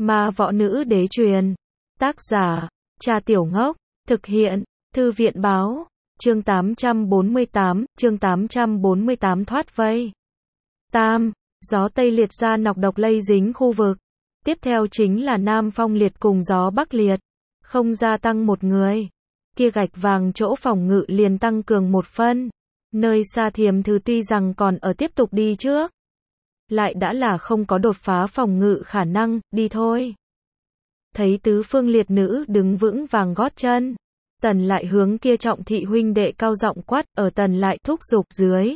Ma võ nữ đế truyền. Tác giả, Cha Tiểu Ngốc. Thực hiện, Thư viện báo. Chương 848 thoát vây. Tam, gió Tây liệt ra nọc độc lây dính khu vực. Tiếp theo chính là Nam Phong liệt cùng gió Bắc liệt. Không gia tăng một người. Kia gạch vàng chỗ phòng ngự liền tăng cường một phân. Nơi xa Thiềm Thư tuy rằng còn ở tiếp tục đi trước. Lại đã là không có đột phá phòng ngự khả năng, đi thôi. Thấy tứ phương liệt nữ đứng vững vàng gót chân. Tần lại hướng kia Trọng thị huynh đệ cao giọng quát, ở Tần lại thúc giục dưới.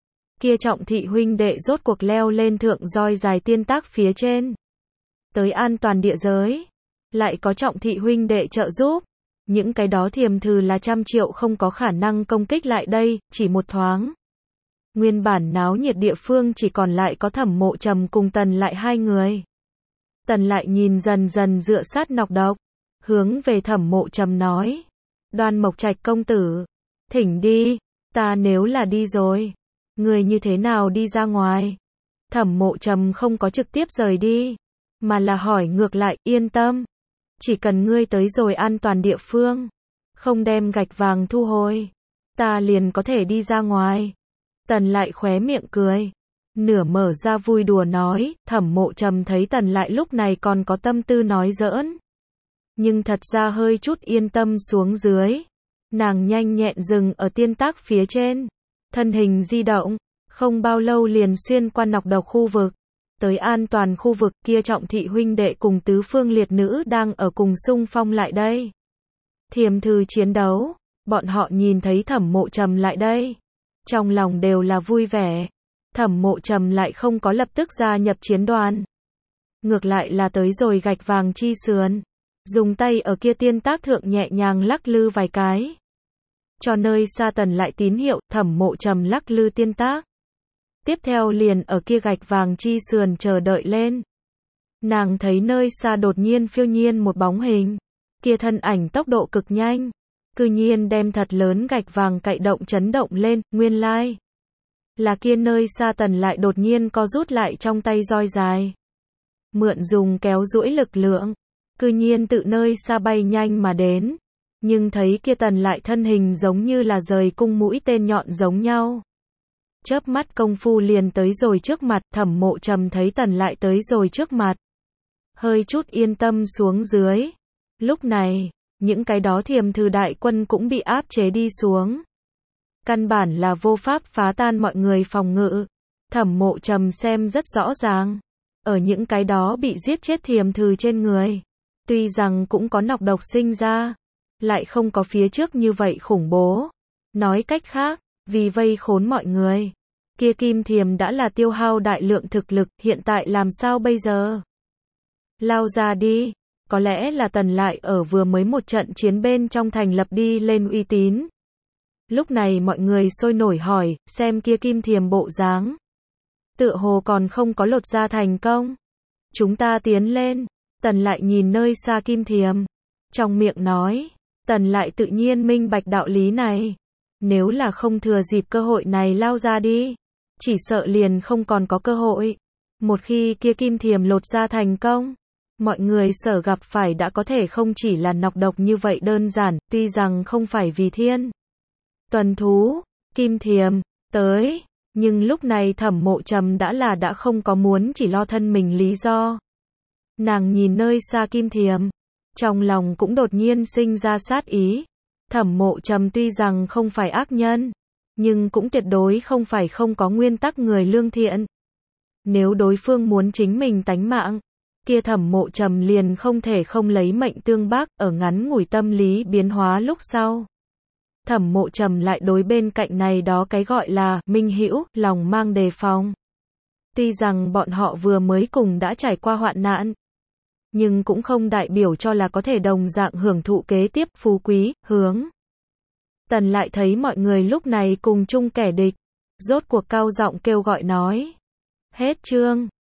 Kia Trọng thị huynh đệ rốt cuộc leo lên thượng roi dài tiên tác phía trên. Tới an toàn địa giới. Lại có Trọng thị huynh đệ trợ giúp. Những cái đó Thiềm Thư là 100 triệu không có khả năng công kích lại đây, chỉ một thoáng. Nguyên bản náo nhiệt địa phương chỉ còn lại có Thẩm Mộ Trầm cùng Tần lại hai người. Tần lại nhìn dần dần dựa sát nọc độc. Hướng về Thẩm Mộ Trầm nói. Đoan Mộc Trạch công tử. Thỉnh đi. Ta nếu là đi rồi. Người như thế nào đi ra ngoài? Thẩm Mộ Trầm không có trực tiếp rời đi. Mà là hỏi ngược lại, yên tâm. Chỉ cần ngươi tới rồi an toàn địa phương. Không đem gạch vàng thu hồi. Ta liền có thể đi ra ngoài. Tần lại khóe miệng cười. Nửa mở ra vui đùa nói, Thẩm Mộ Trầm thấy Tần lại lúc này còn có tâm tư nói giỡn. Nhưng thật ra hơi chút yên tâm xuống dưới. Nàng nhanh nhẹn dừng ở tiên tác phía trên. Thân hình di động. Không bao lâu liền xuyên qua nọc độc khu vực. Tới an toàn khu vực kia Trọng thị huynh đệ cùng tứ phương liệt nữ đang ở cùng xung phong lại đây. Thiềm Thư chiến đấu. Bọn họ nhìn thấy Thẩm Mộ Trầm lại đây. Trong lòng đều là vui vẻ. Thẩm Mộ Trầm lại không có lập tức gia nhập chiến đoàn. Ngược lại là tới rồi gạch vàng chi sườn. Dùng tay ở kia tiên tác thượng nhẹ nhàng lắc lư vài cái. Cho nơi xa Tần lại tín hiệu, Thẩm Mộ Trầm lắc lư tiên tác. Tiếp theo liền ở kia gạch vàng chi sườn chờ đợi lên. Nàng thấy nơi xa đột nhiên phiêu nhiên một bóng hình. Kia thân ảnh tốc độ cực nhanh. Cư nhiên đem thật lớn gạch vàng cậy động chấn động lên, nguyên lai. Là kia nơi xa Tần lại đột nhiên co rút lại trong tay roi dài. Mượn dùng kéo duỗi lực lượng. Cư nhiên tự nơi xa bay nhanh mà đến. Nhưng thấy kia Tần lại thân hình giống như là rời cung mũi tên nhọn giống nhau. Chớp mắt công phu liền tới rồi trước mặt, Thẩm Mộ Trầm thấy Tần lại tới rồi trước mặt. Hơi chút yên tâm xuống dưới. Lúc này, những cái đó Thiềm Thư đại quân cũng bị áp chế đi xuống. Căn bản là vô pháp phá tan mọi người phòng ngự. Thẩm Mộ Trầm xem rất rõ ràng. Ở những cái đó bị giết chết Thiềm Thư trên người. Tuy rằng cũng có nọc độc sinh ra. Lại không có phía trước như vậy khủng bố. Nói cách khác, vì vây khốn mọi người. Kia Kim Thiềm đã là tiêu hao đại lượng thực lực, hiện tại làm sao bây giờ? Lao ra đi. Có lẽ là Tần lại ở vừa mới một trận chiến bên trong thành lập đi lên uy tín. Lúc này mọi người sôi nổi hỏi, xem kia Kim Thiềm bộ dáng. Tựa hồ còn không có lột ra thành công. Chúng ta tiến lên. Tần lại nhìn nơi xa Kim Thiềm. Trong miệng nói. Tần lại tự nhiên minh bạch đạo lý này. Nếu là không thừa dịp cơ hội này lao ra đi. Chỉ sợ liền không còn có cơ hội. Một khi kia Kim Thiềm lột ra thành công. Mọi người sở gặp phải đã có thể không chỉ là nọc độc như vậy đơn giản. Tuy rằng không phải vì thiên tuần thú, Kim Thiềm, tới. Nhưng lúc này Thẩm Mộ Trầm đã không có muốn chỉ lo thân mình lý do. Nàng nhìn nơi xa Kim Thiềm. Trong lòng cũng đột nhiên sinh ra sát ý. Thẩm Mộ Trầm tuy rằng không phải ác nhân. Nhưng cũng tuyệt đối không phải không có nguyên tắc người lương thiện. Nếu đối phương muốn chính mình tánh mạng. Kia Thẩm Mộ Trầm liền không thể không lấy mệnh tương bác ở ngắn ngủi tâm lý biến hóa lúc sau. Thẩm Mộ Trầm lại đối bên cạnh này đó cái gọi là minh hữu, lòng mang đề phòng. Tuy rằng bọn họ vừa mới cùng đã trải qua hoạn nạn, nhưng cũng không đại biểu cho là có thể đồng dạng hưởng thụ kế tiếp phú quý, hướng. Tần lại thấy mọi người lúc này cùng chung kẻ địch, rốt cuộc cao giọng kêu gọi nói. Hết chương.